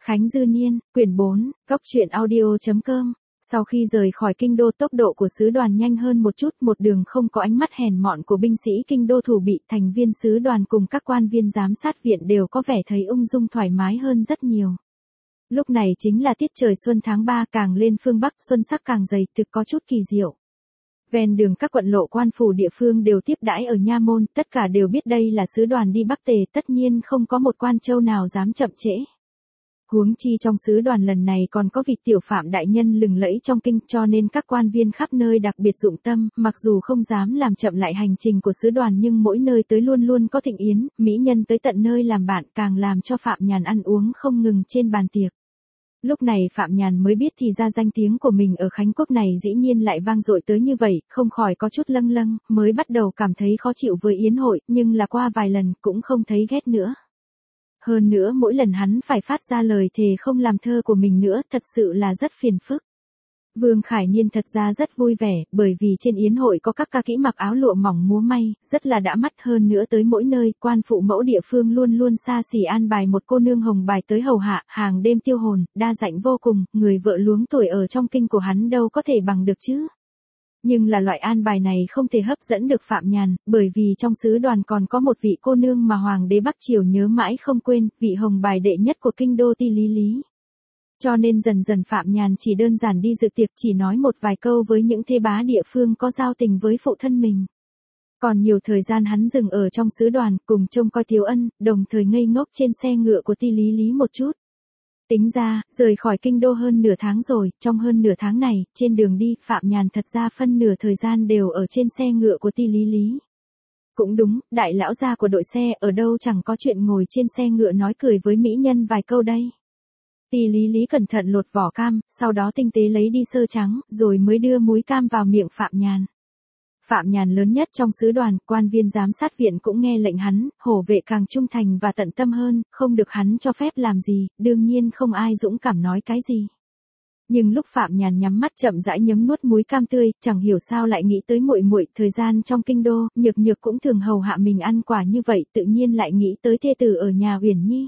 Khánh Dư Niên, quyển 4, Cóc truyện audio.com. Sau khi rời khỏi kinh đô, tốc độ của sứ đoàn nhanh hơn một chút, một đường không có ánh mắt hèn mọn của binh sĩ kinh đô thủ bị, thành viên sứ đoàn cùng các quan viên giám sát viện đều có vẻ thấy ung dung thoải mái hơn rất nhiều. Lúc này chính là tiết trời xuân tháng 3, càng lên phương Bắc xuân sắc càng dày, thực có chút kỳ diệu. Ven đường các quận lộ quan phủ địa phương đều tiếp đãi ở nha môn, tất cả đều biết đây là sứ đoàn đi Bắc Tề, tất nhiên không có một quan châu nào dám chậm trễ. Huống chi trong sứ đoàn lần này còn có vị tiểu phạm đại nhân lừng lẫy trong kinh, cho nên các quan viên khắp nơi đặc biệt dụng tâm, mặc dù không dám làm chậm lại hành trình của sứ đoàn nhưng mỗi nơi tới luôn luôn có thịnh yến, mỹ nhân tới tận nơi làm bạn, càng làm cho Phạm Nhàn ăn uống không ngừng trên bàn tiệc. Lúc này Phạm Nhàn mới biết thì ra danh tiếng của mình ở Khánh Quốc này dĩ nhiên lại vang dội tới như vậy, không khỏi có chút lâng lâng, mới bắt đầu cảm thấy khó chịu với yến hội, nhưng là qua vài lần cũng không thấy ghét nữa. Hơn nữa mỗi lần hắn phải phát ra lời thề không làm thơ của mình nữa, thật sự là rất phiền phức. Vương Khải Niên thật ra rất vui vẻ, bởi vì trên yến hội có các ca kỹ mặc áo lụa mỏng múa may, rất là đã mắt, hơn nữa tới mỗi nơi, quan phụ mẫu địa phương luôn luôn xa xỉ an bài một cô nương hồng bài tới hầu hạ, hàng đêm tiêu hồn, đa dạnh vô cùng, người vợ luống tuổi ở trong kinh của hắn đâu có thể bằng được chứ. Nhưng là loại an bài này không thể hấp dẫn được Phạm Nhàn, bởi vì trong sứ đoàn còn có một vị cô nương mà Hoàng đế Bắc Triều nhớ mãi không quên, vị hồng bài đệ nhất của kinh đô Ti Lý Lý. Cho nên dần dần Phạm Nhàn chỉ đơn giản đi dự tiệc, chỉ nói một vài câu với những thê bá địa phương có giao tình với phụ thân mình. Còn nhiều thời gian hắn dừng ở trong sứ đoàn, cùng trông coi Tiếu Ân, đồng thời ngây ngốc trên xe ngựa của Ti Lý Lý một chút. Tính ra, rời khỏi kinh đô hơn nửa tháng rồi, trong hơn nửa tháng này, trên đường đi, Phạm Nhàn thật ra phân nửa thời gian đều ở trên xe ngựa của Ti Lý Lý. Cũng đúng, đại lão gia của đội xe ở đâu chẳng có chuyện ngồi trên xe ngựa nói cười với mỹ nhân vài câu đây. Ti Lý Lý cẩn thận lột vỏ cam, sau đó tinh tế lấy đi sơ trắng, rồi mới đưa múi cam vào miệng Phạm Nhàn. Phạm Nhàn lớn nhất trong sứ đoàn, quan viên giám sát viện cũng nghe lệnh hắn, hổ vệ càng trung thành và tận tâm hơn, không được hắn cho phép làm gì, đương nhiên không ai dũng cảm nói cái gì. Nhưng lúc Phạm Nhàn nhắm mắt chậm rãi nhấm nuốt múi cam tươi, chẳng hiểu sao lại nghĩ tới muội muội, thời gian trong kinh đô, Nhược Nhược cũng thường hầu hạ mình ăn quả như vậy, tự nhiên lại nghĩ tới thê tử ở nhà Uyển Nhi.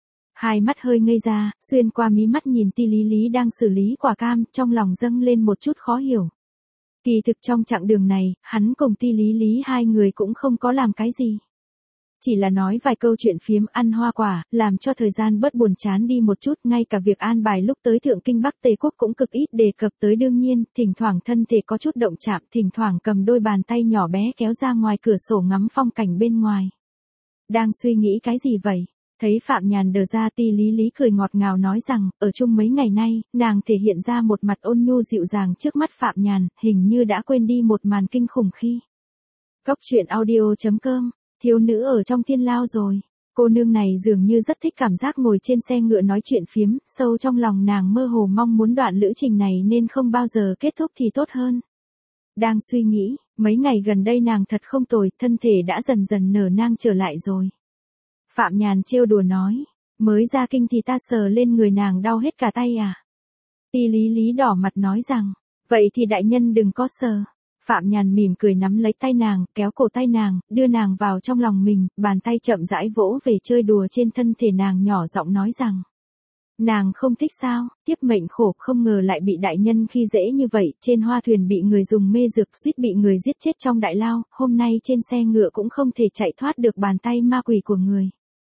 Hai mắt hơi ngây ra, xuyên qua mí mắt nhìn Ti Lý Lý đang xử lý quả cam, trong lòng dâng lên một chút khó hiểu. Kỳ thực trong chặng đường này, hắn cùng Ti Lý Lý hai người cũng không có làm cái gì. Chỉ là nói vài câu chuyện phiếm, ăn hoa quả, làm cho thời gian bớt buồn chán đi một chút, ngay cả việc an bài lúc tới thượng kinh Bắc Tề Quốc cũng cực ít đề cập tới, đương nhiên, thỉnh thoảng thân thể có chút động chạm, thỉnh thoảng cầm đôi bàn tay nhỏ bé kéo ra ngoài cửa sổ ngắm phong cảnh bên ngoài. Đang suy nghĩ cái gì vậy? Thấy Phạm Nhàn đờ ra, Ti Lý Lý cười ngọt ngào nói rằng, ở chung mấy ngày nay, nàng thể hiện ra một mặt ôn nhu dịu dàng trước mắt Phạm Nhàn, hình như đã quên đi một màn kinh khủng khi. Cóc truyện audio.com, thiếu nữ ở trong thiên lao rồi. Cô nương này dường như rất thích cảm giác ngồi trên xe ngựa nói chuyện phiếm, sâu trong lòng nàng mơ hồ mong muốn đoạn lữ trình này nên không bao giờ kết thúc thì tốt hơn. Đang suy nghĩ, mấy ngày gần đây nàng thật không tồi, thân thể đã dần dần nở nang trở lại rồi. Phạm Nhàn trêu đùa nói, mới ra kinh thì ta sờ lên người nàng đau hết cả tay à? Ti Lý Lý đỏ mặt nói rằng, vậy thì đại nhân đừng có sờ. Phạm Nhàn mỉm cười nắm lấy tay nàng, kéo cổ tay nàng, đưa nàng vào trong lòng mình, bàn tay chậm rãi vỗ về chơi đùa trên thân thể nàng, nhỏ giọng nói rằng, nàng không thích sao? Tiếp mệnh khổ, không ngờ lại bị đại nhân khi dễ như vậy, trên hoa thuyền bị người dùng mê dược, suýt bị người giết chết trong đại lao, hôm nay trên xe ngựa cũng không thể chạy thoát được bàn tay ma quỷ của người.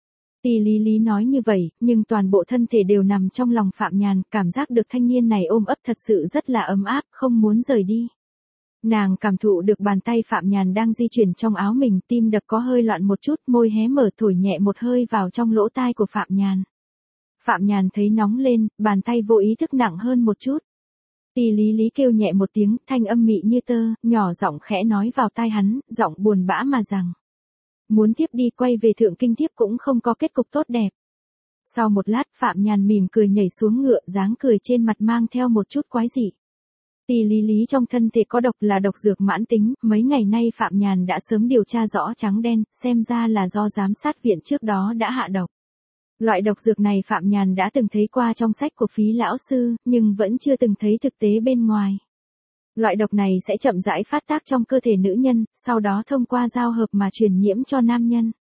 Ti Lý Lý nói như vậy, nhưng toàn bộ thân thể đều nằm trong lòng Phạm Nhàn, cảm giác được thanh niên này ôm ấp thật sự rất là ấm áp, không muốn rời đi. Nàng cảm thụ được bàn tay Phạm Nhàn đang di chuyển trong áo mình, tim đập có hơi loạn một chút, môi hé mở thổi nhẹ một hơi vào trong lỗ tai của Phạm Nhàn. Phạm Nhàn thấy nóng lên, bàn tay vô ý thức nặng hơn một chút. Ti Lý Lý kêu nhẹ một tiếng, thanh âm mị như tơ, nhỏ giọng khẽ nói vào tai hắn, giọng buồn bã mà rằng, muốn tiếp đi quay về thượng kinh tiếp cũng không có kết cục tốt đẹp. Sau một lát, Phạm Nhàn mỉm cười nhảy xuống ngựa, dáng cười trên mặt mang theo một chút quái dị. Ti Lý Lý trong thân thể có độc, là độc dược mãn tính, mấy ngày nay Phạm Nhàn đã sớm điều tra rõ trắng đen, xem ra là do giám sát viện trước đó đã hạ độc. Loại độc dược này Phạm Nhàn đã từng thấy qua trong sách của Phí lão sư, nhưng vẫn chưa từng thấy thực tế bên ngoài. Loại độc này sẽ chậm rãi phát tác trong cơ thể nữ nhân, sau đó thông qua giao hợp mà truyền nhiễm cho nam nhân.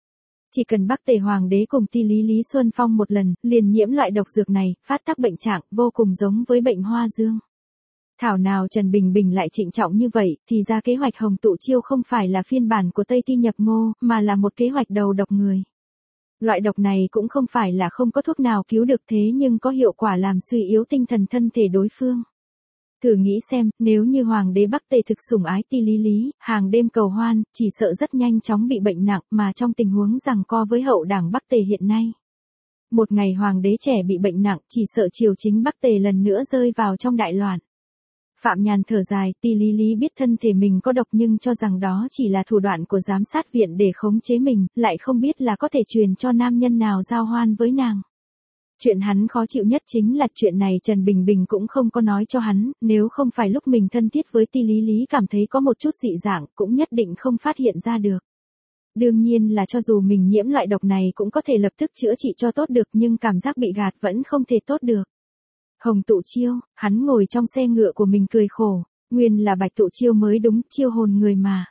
Chỉ cần Bắc Tề Hoàng đế cùng Ti Lý Lý Xuân Phong một lần, liền nhiễm loại độc dược này, phát tác bệnh trạng, vô cùng giống với bệnh hoa dương. Thảo nào Trần Bình Bình lại trịnh trọng như vậy, thì ra kế hoạch Hồng Tụ Chiêu không phải là phiên bản của Tây Ti nhập ngô, mà là một kế hoạch đầu độc người. Loại độc này cũng không phải là không có thuốc nào cứu được thế nhưng có hiệu quả làm suy yếu tinh thần thân thể đối phương. Thử nghĩ xem, nếu như Hoàng đế Bắc Tề thực sủng ái Ti Lý Lý, hàng đêm cầu hoan, chỉ sợ rất nhanh chóng bị bệnh nặng mà trong tình huống giằng co với hậu đảng Bắc Tề hiện nay. Một ngày Hoàng đế trẻ bị bệnh nặng, chỉ sợ triều chính Bắc Tề lần nữa rơi vào trong đại loạn. Phạm Nhàn thở dài, Ti Lý Lý biết thân thể mình có độc nhưng cho rằng đó chỉ là thủ đoạn của giám sát viện để khống chế mình, lại không biết là có thể truyền cho nam nhân nào giao hoan với nàng. Chuyện hắn khó chịu nhất chính là chuyện này Trần Bình Bình cũng không có nói cho hắn, nếu không phải lúc mình thân thiết với Ti Lý Lý cảm thấy có một chút dị dạng, cũng nhất định không phát hiện ra được. Đương nhiên là cho dù mình nhiễm loại độc này cũng có thể lập tức chữa trị cho tốt được nhưng cảm giác bị gạt vẫn không thể tốt được. Hồng Tụ Chiêu, hắn ngồi trong xe ngựa của mình cười khổ, nguyên là Bạch Tụ Chiêu mới đúng, chiêu hồn người mà.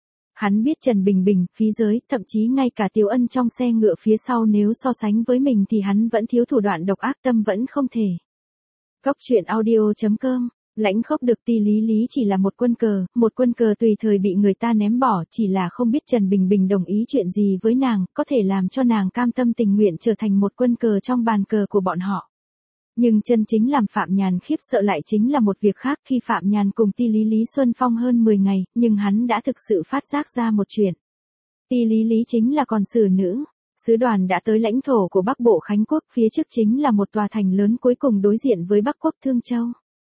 Hắn biết Trần Bình Bình, phí giới, thậm chí ngay cả Tiếu Ân trong xe ngựa phía sau nếu so sánh với mình thì hắn vẫn thiếu thủ đoạn độc ác, tâm vẫn không thể. Góc truyện audio.com, Lãnh Khốc được Ti Lý Lý chỉ là một quân cờ tùy thời bị người ta ném bỏ, chỉ là không biết Trần Bình Bình đồng ý chuyện gì với nàng, có thể làm cho nàng cam tâm tình nguyện trở thành một quân cờ trong bàn cờ của bọn họ. Nhưng chân chính làm Phạm Nhàn khiếp sợ lại chính là một việc khác, khi Phạm Nhàn cùng Ti Lý Lý Xuân Phong hơn 10 ngày, nhưng hắn đã thực sự phát giác ra một chuyện. Ti Lý Lý chính là con sử nữ. Sứ đoàn đã tới lãnh thổ của Bắc Bộ Khánh Quốc, phía trước chính là một tòa thành lớn cuối cùng đối diện với Bắc Quốc Thương Châu.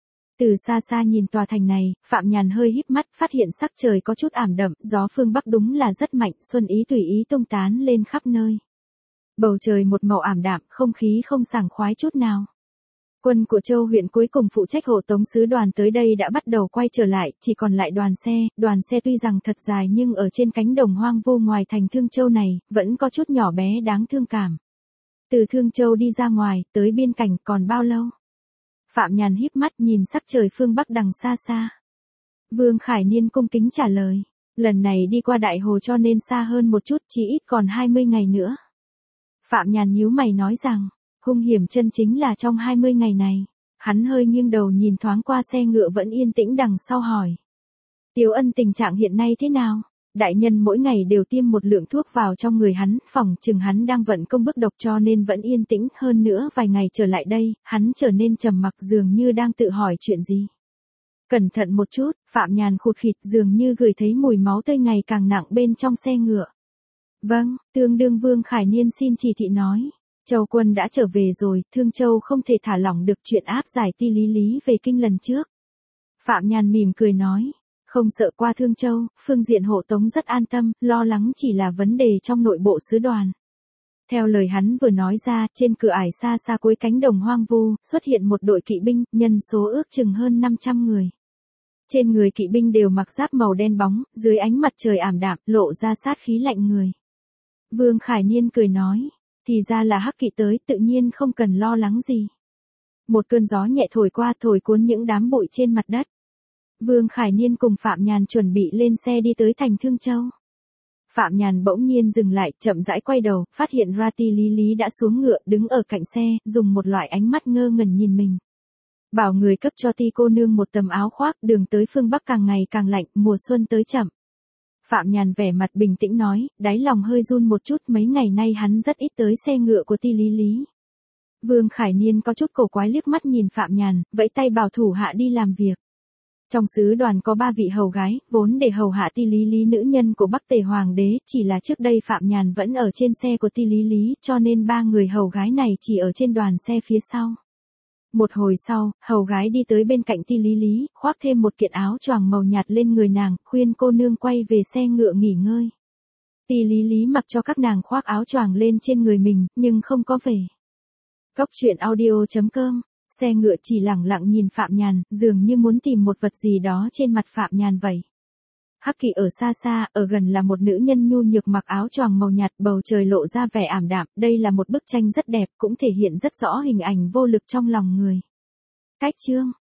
Từ xa xa nhìn tòa thành này, Phạm Nhàn hơi híp mắt, phát hiện sắc trời có chút ảm đậm, gió phương Bắc đúng là rất mạnh, xuân ý tùy ý tung tán lên khắp nơi. Bầu trời một màu ảm đạm, không khí không sảng khoái chút nào. Quân của Châu huyện cuối cùng phụ trách hộ tống sứ đoàn tới đây đã bắt đầu quay trở lại, chỉ còn lại đoàn xe tuy rằng thật dài nhưng ở trên cánh đồng hoang vu ngoài thành Thương Châu này, vẫn có chút nhỏ bé đáng thương cảm. Từ Thương Châu đi ra ngoài, tới biên cảnh còn bao lâu? Phạm Nhàn híp mắt nhìn sắc trời phương Bắc đằng xa xa. Vương Khải Niên cung kính trả lời, lần này đi qua Đại Hồ cho nên xa hơn một chút, chỉ ít còn 20 ngày nữa. Phạm Nhàn nhíu mày nói rằng, hung hiểm chân chính là trong 20 ngày này. Hắn hơi nghiêng đầu nhìn thoáng qua xe ngựa vẫn yên tĩnh đằng sau hỏi. Tiếu Ân tình trạng hiện nay thế nào? Đại nhân mỗi ngày đều tiêm một lượng thuốc vào trong người hắn, phỏng chừng hắn đang vận công bức độc cho nên vẫn yên tĩnh, hơn nữa vài ngày trở lại đây, hắn trở nên trầm mặc dường như đang tự hỏi chuyện gì. Cẩn thận một chút, Phạm Nhàn khụt khịt dường như gửi thấy mùi máu tươi ngày càng nặng bên trong xe ngựa. Vâng, tương đương Vương Khải Niên xin chỉ thị nói. Châu quân đã trở về rồi, Thương Châu không thể thả lỏng được chuyện áp giải Ti Lý Lý về kinh lần trước. Phạm Nhàn mỉm cười nói, không sợ qua Thương Châu, phương diện hộ tống rất an tâm, lo lắng chỉ là vấn đề trong nội bộ sứ đoàn. Theo lời hắn vừa nói ra, trên cửa ải xa xa cuối cánh đồng hoang vu, xuất hiện một đội kỵ binh, nhân số ước chừng hơn 500 người. Trên người kỵ binh đều mặc giáp màu đen bóng, dưới ánh mặt trời ảm đạm, lộ ra sát khí lạnh người. Vương Khải Niên cười nói, thì ra là hắc kỵ tới, tự nhiên không cần lo lắng gì. Một cơn gió nhẹ thổi qua, thổi cuốn những đám bụi trên mặt đất. Vương Khải Niên cùng Phạm Nhàn chuẩn bị lên xe đi tới thành Thương Châu. Phạm Nhàn bỗng nhiên dừng lại, chậm rãi quay đầu, phát hiện ra Ti Lý Lý đã xuống ngựa, đứng ở cạnh xe, dùng một loại ánh mắt ngơ ngẩn nhìn mình. Bảo người cấp cho Ti cô nương một tấm áo khoác, đường tới phương Bắc càng ngày càng lạnh, mùa xuân tới chậm. Phạm Nhàn vẻ mặt bình tĩnh nói, đáy lòng hơi run một chút, mấy ngày nay hắn rất ít tới xe ngựa của Ti Lý Lý. Vương Khải Niên có chút cổ quái liếc mắt nhìn Phạm Nhàn, vẫy tay bảo thủ hạ đi làm việc. Trong sứ đoàn có 3 vị hầu gái, vốn để hầu hạ Ti Lý Lý nữ nhân của Bắc Tề Hoàng đế, chỉ là trước đây Phạm Nhàn vẫn ở trên xe của Ti Lý Lý, cho nên 3 người hầu gái này chỉ ở trên đoàn xe phía sau. Một hồi sau, hầu gái đi tới bên cạnh Ti Lý Lý, khoác thêm một kiện áo choàng màu nhạt lên người nàng, khuyên cô nương quay về xe ngựa nghỉ ngơi. Ti Lý Lý mặc cho các nàng khoác áo choàng lên trên người mình, nhưng không có về. Góc truyện audio.com, xe ngựa chỉ lẳng lặng nhìn Phạm Nhàn, dường như muốn tìm một vật gì đó trên mặt Phạm Nhàn vậy. Hắc kỵ ở xa xa, ở gần là một nữ nhân nhu nhược mặc áo choàng màu nhạt, bầu trời lộ ra vẻ ảm đạm, đây là một bức tranh rất đẹp, cũng thể hiện rất rõ hình ảnh vô lực trong lòng người. Cách chương